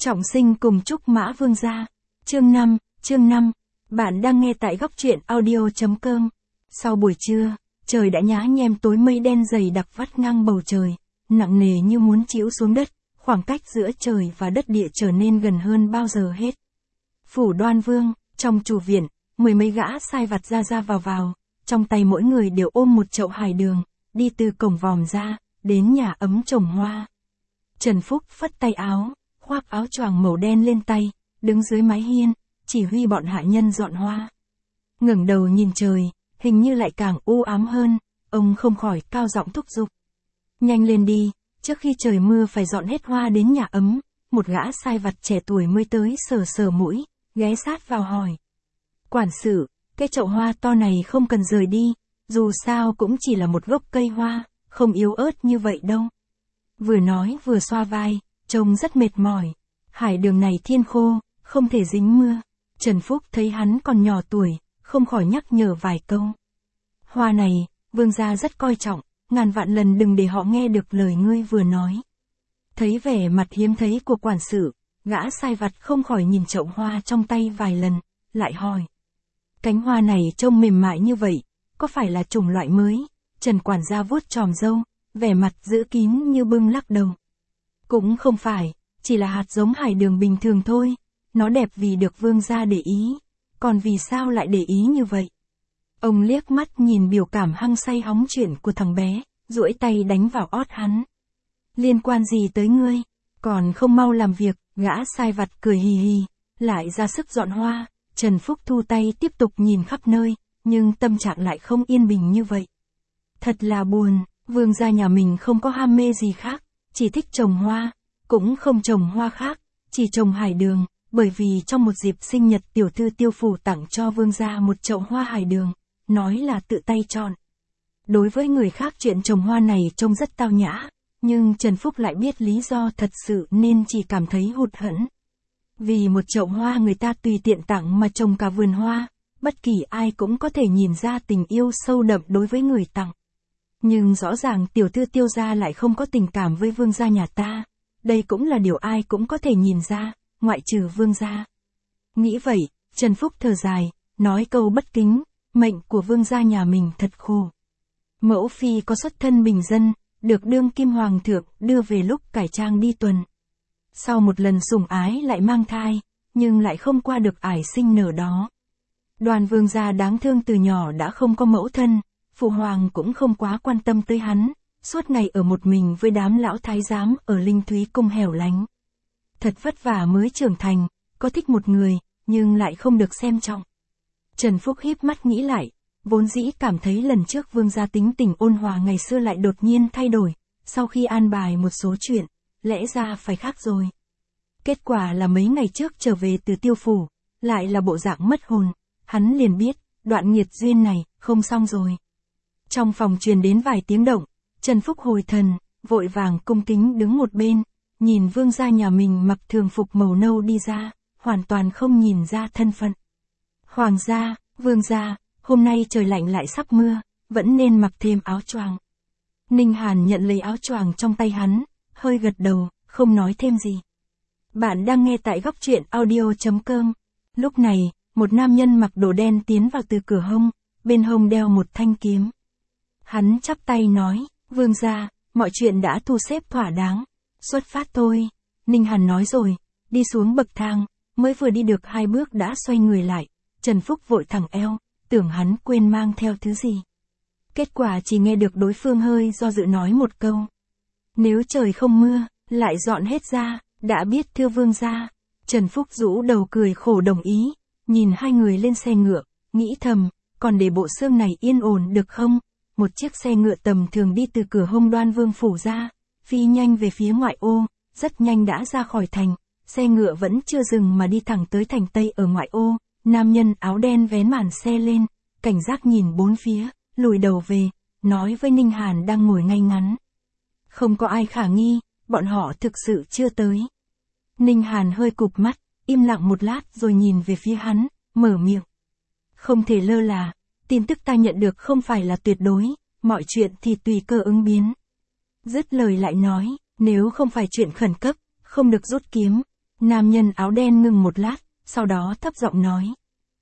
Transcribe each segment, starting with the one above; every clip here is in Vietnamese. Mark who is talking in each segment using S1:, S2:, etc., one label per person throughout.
S1: Trọng sinh cùng Trúc Mã Vương gia. Chương 5, bạn đang nghe tại góc truyện audio.com. Sau buổi trưa, trời đã nhá nhem tối, mây đen dày đặc vắt ngang bầu trời, nặng nề như muốn trĩu xuống đất, khoảng cách giữa trời và đất địa trở nên gần hơn bao giờ hết. Phủ Đoan Vương, trong chủ viện, mười mấy gã sai vặt ra vào, trong tay mỗi người đều ôm một chậu hải đường, đi từ cổng vòm ra, đến nhà ấm trồng hoa. Trần Phúc phất tay áo, khoác áo choàng màu đen lên tay, đứng dưới mái hiên, chỉ huy bọn hạ nhân dọn hoa. Ngẩng đầu nhìn trời, hình như lại càng u ám hơn, ông không khỏi cao giọng thúc giục. Nhanh lên đi, trước khi trời mưa phải dọn hết hoa đến nhà ấm. Một gã sai vặt trẻ tuổi mới tới sờ mũi, ghé sát vào hỏi. Quản sự, cái chậu hoa to này không cần rời đi, dù sao cũng chỉ là một gốc cây hoa, không yếu ớt như vậy đâu. Vừa nói vừa xoa vai, trông rất mệt mỏi. Hải đường này thiên khô, không thể dính mưa. Trần Phúc thấy hắn còn nhỏ tuổi, không khỏi nhắc nhở vài câu. Hoa này, vương gia rất coi trọng, ngàn vạn lần đừng để họ nghe được lời ngươi vừa nói. Thấy vẻ mặt hiếm thấy của quản sự, gã sai vặt không khỏi nhìn chậu hoa trong tay vài lần, lại hỏi. Cánh hoa này trông mềm mại như vậy, có phải là chủng loại mới? Trần quản gia vuốt chòm râu, vẻ mặt giữ kín như bưng lắc đầu. Cũng không phải, chỉ là hạt giống hải đường bình thường thôi, nó đẹp vì được vương gia để ý, còn vì sao lại để ý như vậy? Ông liếc mắt nhìn biểu cảm hăng say hóng chuyện của thằng bé, duỗi tay đánh vào ót hắn. Liên quan gì tới ngươi, còn không mau làm việc, gã sai vặt cười hì hì, lại ra sức dọn hoa. Trần Phúc thu tay tiếp tục nhìn khắp nơi, nhưng tâm trạng lại không yên bình như vậy. Thật là buồn, vương gia nhà mình không có ham mê gì khác, chỉ thích trồng hoa, cũng không trồng hoa khác, chỉ trồng hải đường, bởi vì trong một dịp sinh nhật tiểu thư Tiêu Phủ tặng cho vương gia một chậu hoa hải đường, nói là tự tay chọn. Đối với người khác chuyện trồng hoa này trông rất tao nhã, nhưng Trần Phúc lại biết lý do thật sự nên chỉ cảm thấy hụt hẫng. Vì một chậu hoa người ta tùy tiện tặng mà trồng cả vườn hoa, bất kỳ ai cũng có thể nhìn ra tình yêu sâu đậm đối với người tặng. Nhưng rõ ràng tiểu thư Tiêu gia lại không có tình cảm với vương gia nhà ta, đây cũng là điều ai cũng có thể nhìn ra, ngoại trừ vương gia. Nghĩ vậy, Trần Phúc thở dài, nói câu bất kính, mệnh của vương gia nhà mình thật khổ. Mẫu phi có xuất thân bình dân, được đương kim hoàng thượng đưa về lúc cải trang đi tuần. Sau một lần sủng ái lại mang thai, nhưng lại không qua được ải sinh nở đó. Đoàn vương gia đáng thương từ nhỏ đã không có mẫu thân, phụ hoàng cũng không quá quan tâm tới hắn, suốt ngày ở một mình với đám lão thái giám ở Linh Thúy cung hẻo lánh. Thật vất vả mới trưởng thành, có thích một người, nhưng lại không được xem trọng. Trần Phúc híp mắt nghĩ lại, vốn dĩ cảm thấy lần trước vương gia tính tình ôn hòa ngày xưa lại đột nhiên thay đổi, sau khi an bài một số chuyện, lẽ ra phải khác rồi. Kết quả là mấy ngày trước trở về từ Tiêu Phủ, lại là bộ dạng mất hồn, hắn liền biết, đoạn nghiệt duyên này, không xong rồi. Trong phòng truyền đến vài tiếng động, Trần Phúc hồi thần, vội vàng cung kính đứng một bên, nhìn vương gia nhà mình mặc thường phục màu nâu đi ra, hoàn toàn không nhìn ra thân phận. Hoàng gia, vương gia, hôm nay trời lạnh lại sắp mưa, vẫn nên mặc thêm áo choàng. Ninh Hàn nhận lấy áo choàng trong tay hắn, hơi gật đầu, không nói thêm gì. Bạn đang nghe tại góc truyện audio.com. Lúc này, một nam nhân mặc đồ đen tiến vào từ cửa hông, bên hông đeo một thanh kiếm. Hắn chắp tay nói, vương gia, mọi chuyện đã thu xếp thỏa đáng, xuất phát thôi. Ninh Hàn nói rồi, đi xuống bậc thang, mới vừa đi được 2 bước đã xoay người lại. Trần Phúc vội thẳng eo, tưởng hắn quên mang theo thứ gì. Kết quả chỉ nghe được đối phương hơi do dự nói một câu. Nếu trời không mưa, lại dọn hết ra, đã biết thưa vương gia. Trần Phúc rũ đầu cười khổ đồng ý, nhìn hai người lên xe ngựa, nghĩ thầm, còn để bộ xương này yên ổn được không? Một chiếc xe ngựa tầm thường đi từ cửa hông Đoan Vương phủ ra, phi nhanh về phía ngoại ô, rất nhanh đã ra khỏi thành, xe ngựa vẫn chưa dừng mà đi thẳng tới thành Tây ở ngoại ô. Nam nhân áo đen vén màn xe lên, cảnh giác nhìn bốn phía, lùi đầu về, nói với Ninh Hàn đang ngồi ngay ngắn. Không có ai khả nghi, bọn họ thực sự chưa tới. Ninh Hàn hơi cụp mắt, im lặng một lát rồi nhìn về phía hắn, mở miệng. Không thể lơ là, tin tức ta nhận được không phải là tuyệt đối, mọi chuyện thì tùy cơ ứng biến. Dứt lời lại nói, nếu không phải chuyện khẩn cấp, không được rút kiếm. Nam nhân áo đen ngừng một lát, sau đó thấp giọng nói.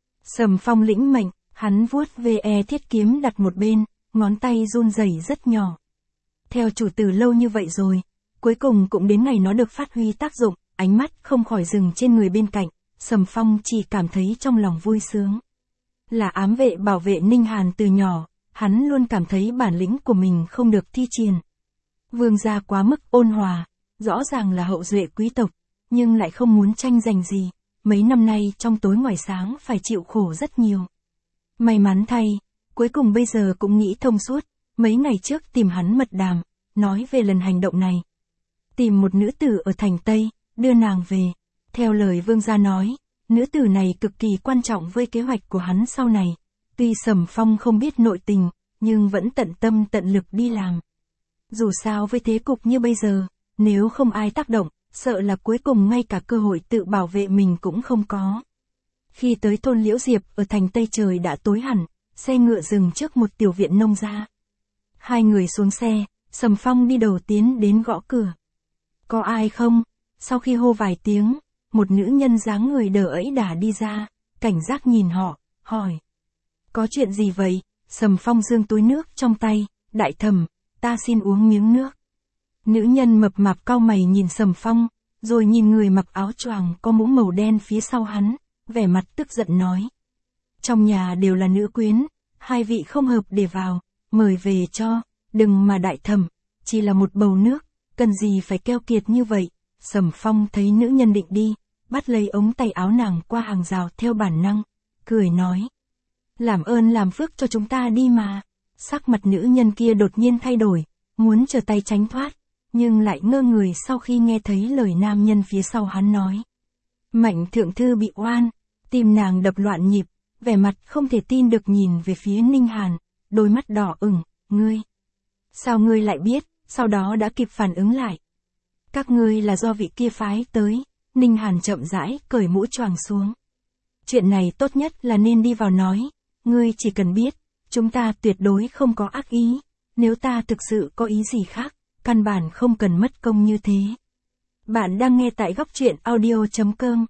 S1: Sầm Phong lĩnh mệnh, hắn vuốt ve thiết kiếm đặt một bên, ngón tay run rẩy rất nhỏ. Theo chủ tử lâu như vậy rồi, cuối cùng cũng đến ngày nó được phát huy tác dụng, ánh mắt không khỏi dừng trên người bên cạnh, Sầm Phong chỉ cảm thấy trong lòng vui sướng. Là ám vệ bảo vệ Ninh Hàn từ nhỏ, hắn luôn cảm thấy bản lĩnh của mình không được thi triển. Vương gia quá mức ôn hòa, rõ ràng là hậu duệ quý tộc, nhưng lại không muốn tranh giành gì, mấy năm nay trong tối ngoài sáng phải chịu khổ rất nhiều. May mắn thay, cuối cùng bây giờ cũng nghĩ thông suốt, mấy ngày trước tìm hắn mật đàm, nói về lần hành động này. Tìm một nữ tử ở thành Tây, đưa nàng về. Theo lời vương gia nói, nữ tử này cực kỳ quan trọng với kế hoạch của hắn sau này. Tuy Sầm Phong không biết nội tình, nhưng vẫn tận tâm tận lực đi làm. Dù sao với thế cục như bây giờ, nếu không ai tác động, sợ là cuối cùng ngay cả cơ hội tự bảo vệ mình cũng không có. Khi tới thôn Liễu Diệp ở thành Tây trời đã tối hẳn, xe ngựa dừng trước một tiểu viện nông gia. Hai người xuống xe, Sầm Phong đi đầu tiến đến gõ cửa. Có ai không? Sau khi hô vài tiếng, một nữ nhân dáng người đờ ẫy đà đi ra, cảnh giác nhìn họ, hỏi. Có chuyện gì vậy? Sầm Phong giương túi nước trong tay, đại thẩm, ta xin uống miếng nước. Nữ nhân mập mạp cau mày nhìn Sầm Phong, rồi nhìn người mặc áo choàng có mũ màu đen phía sau hắn, vẻ mặt tức giận nói. Trong nhà đều là nữ quyến, hai vị không hợp để vào, mời về cho, đừng mà đại thẩm, chỉ là một bầu nước, cần gì phải keo kiệt như vậy. Sầm Phong thấy nữ nhân định đi, bắt lấy ống tay áo nàng qua hàng rào theo bản năng, cười nói. Làm ơn làm phước cho chúng ta đi mà. Sắc mặt nữ nhân kia đột nhiên thay đổi, muốn trở tay tránh thoát, nhưng lại ngơ người sau khi nghe thấy lời nam nhân phía sau hắn nói. Mạnh thượng thư bị oan, tim nàng đập loạn nhịp, vẻ mặt không thể tin được nhìn về phía Ninh Hàn, đôi mắt đỏ ửng, ngươi. Sao ngươi lại biết, sau đó đã kịp phản ứng lại. Các ngươi là do vị kia phái tới, Ninh Hàn chậm rãi cởi mũ choàng xuống. Chuyện này tốt nhất là nên đi vào nói, ngươi chỉ cần biết, chúng ta tuyệt đối không có ác ý, nếu ta thực sự có ý gì khác, căn bản không cần mất công như thế. Bạn đang nghe tại góc truyện audio.com.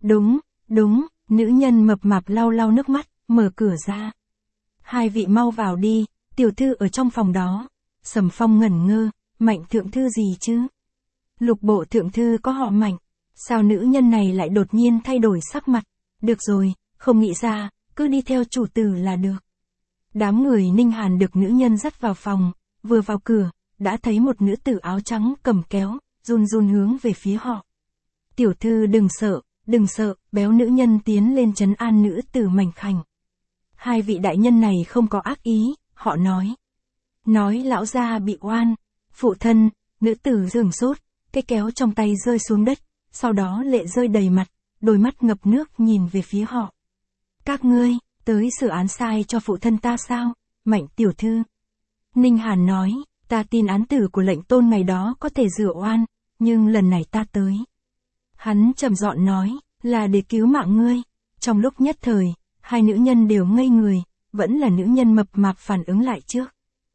S1: Đúng, nữ nhân mập mạp lau lau nước mắt, mở cửa ra. Hai vị mau vào đi, tiểu thư ở trong phòng đó. Sầm Phong ngẩn ngơ, Mạnh thượng thư gì chứ? Lục bộ thượng thư có họ Mạnh, sao nữ nhân này lại đột nhiên thay đổi sắc mặt? Được rồi, không nghĩ ra, cứ đi theo chủ tử là được. Đám người Ninh Hàn được nữ nhân dắt vào phòng, vừa vào cửa, đã thấy một nữ tử áo trắng cầm kéo, run run hướng về phía họ. Tiểu thư đừng sợ, béo nữ nhân tiến lên trấn an nữ tử mảnh khảnh. Hai vị đại nhân này không có ác ý, họ nói. Nói lão gia bị oan, phụ thân, nữ tử dừng sốt, cái kéo trong tay rơi xuống đất, sau đó lệ rơi đầy mặt, đôi mắt ngập nước nhìn về phía họ. Các ngươi, tới xử án sai cho phụ thân ta sao? Mạnh tiểu thư. Ninh Hàn nói, ta tin án tử của lệnh tôn ngày đó có thể rửa oan, nhưng lần này ta tới. Hắn trầm giọng nói, là để cứu mạng ngươi. Trong lúc nhất thời, hai nữ nhân đều ngây người, vẫn là nữ nhân mập mạp phản ứng lại trước.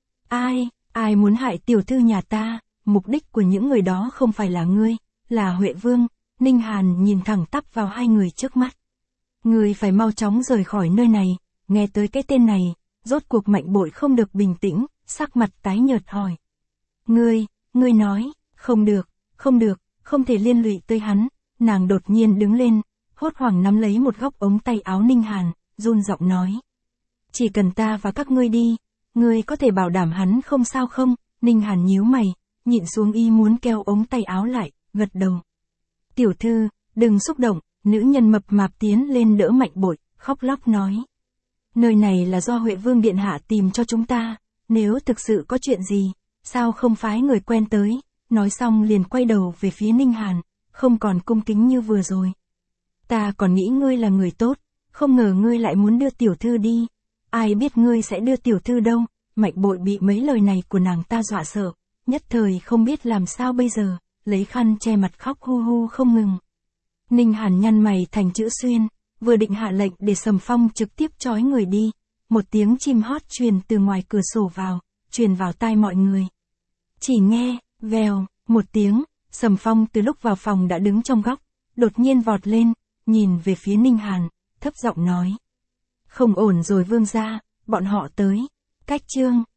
S1: Ai muốn hại tiểu thư nhà ta, mục đích của những người đó không phải là ngươi, là Huệ Vương. Ninh Hàn nhìn thẳng tắp vào hai người trước mắt. Ngươi phải mau chóng rời khỏi nơi này, nghe tới cái tên này, rốt cuộc Mạnh Bội không được bình tĩnh, sắc mặt tái nhợt hỏi. Ngươi nói, không được, không thể liên lụy tới hắn. Nàng đột nhiên đứng lên, hốt hoảng nắm lấy một góc ống tay áo Ninh Hàn, run giọng nói. Chỉ cần ta và các ngươi đi, ngươi có thể bảo đảm hắn không sao không? Ninh Hàn nhíu mày, nhịn xuống y muốn kéo ống tay áo lại, gật đầu. Tiểu thư, đừng xúc động, nữ nhân mập mạp tiến lên đỡ Mạnh Bội, khóc lóc nói. Nơi này là do Huệ Vương Điện Hạ tìm cho chúng ta, nếu thực sự có chuyện gì, sao không phái người quen tới? Nói xong liền quay đầu về phía Ninh Hàn, không còn cung kính như vừa rồi. Ta còn nghĩ ngươi là người tốt, không ngờ ngươi lại muốn đưa tiểu thư đi. Ai biết ngươi sẽ đưa tiểu thư đâu? Mạnh Bội bị mấy lời này của nàng ta dọa sợ, nhất thời không biết làm sao bây giờ, lấy khăn che mặt khóc hu hu không ngừng. Ninh Hàn nhăn mày thành chữ xuyên, vừa định hạ lệnh để Sầm Phong trực tiếp trói người đi, một tiếng chim hót truyền từ ngoài cửa sổ vào, truyền vào tai mọi người. Chỉ nghe, vèo, một tiếng, Sầm Phong từ lúc vào phòng đã đứng trong góc, đột nhiên vọt lên, nhìn về phía Ninh Hàn, thấp giọng nói. Không ổn rồi vương gia, bọn họ tới. Cách Trương,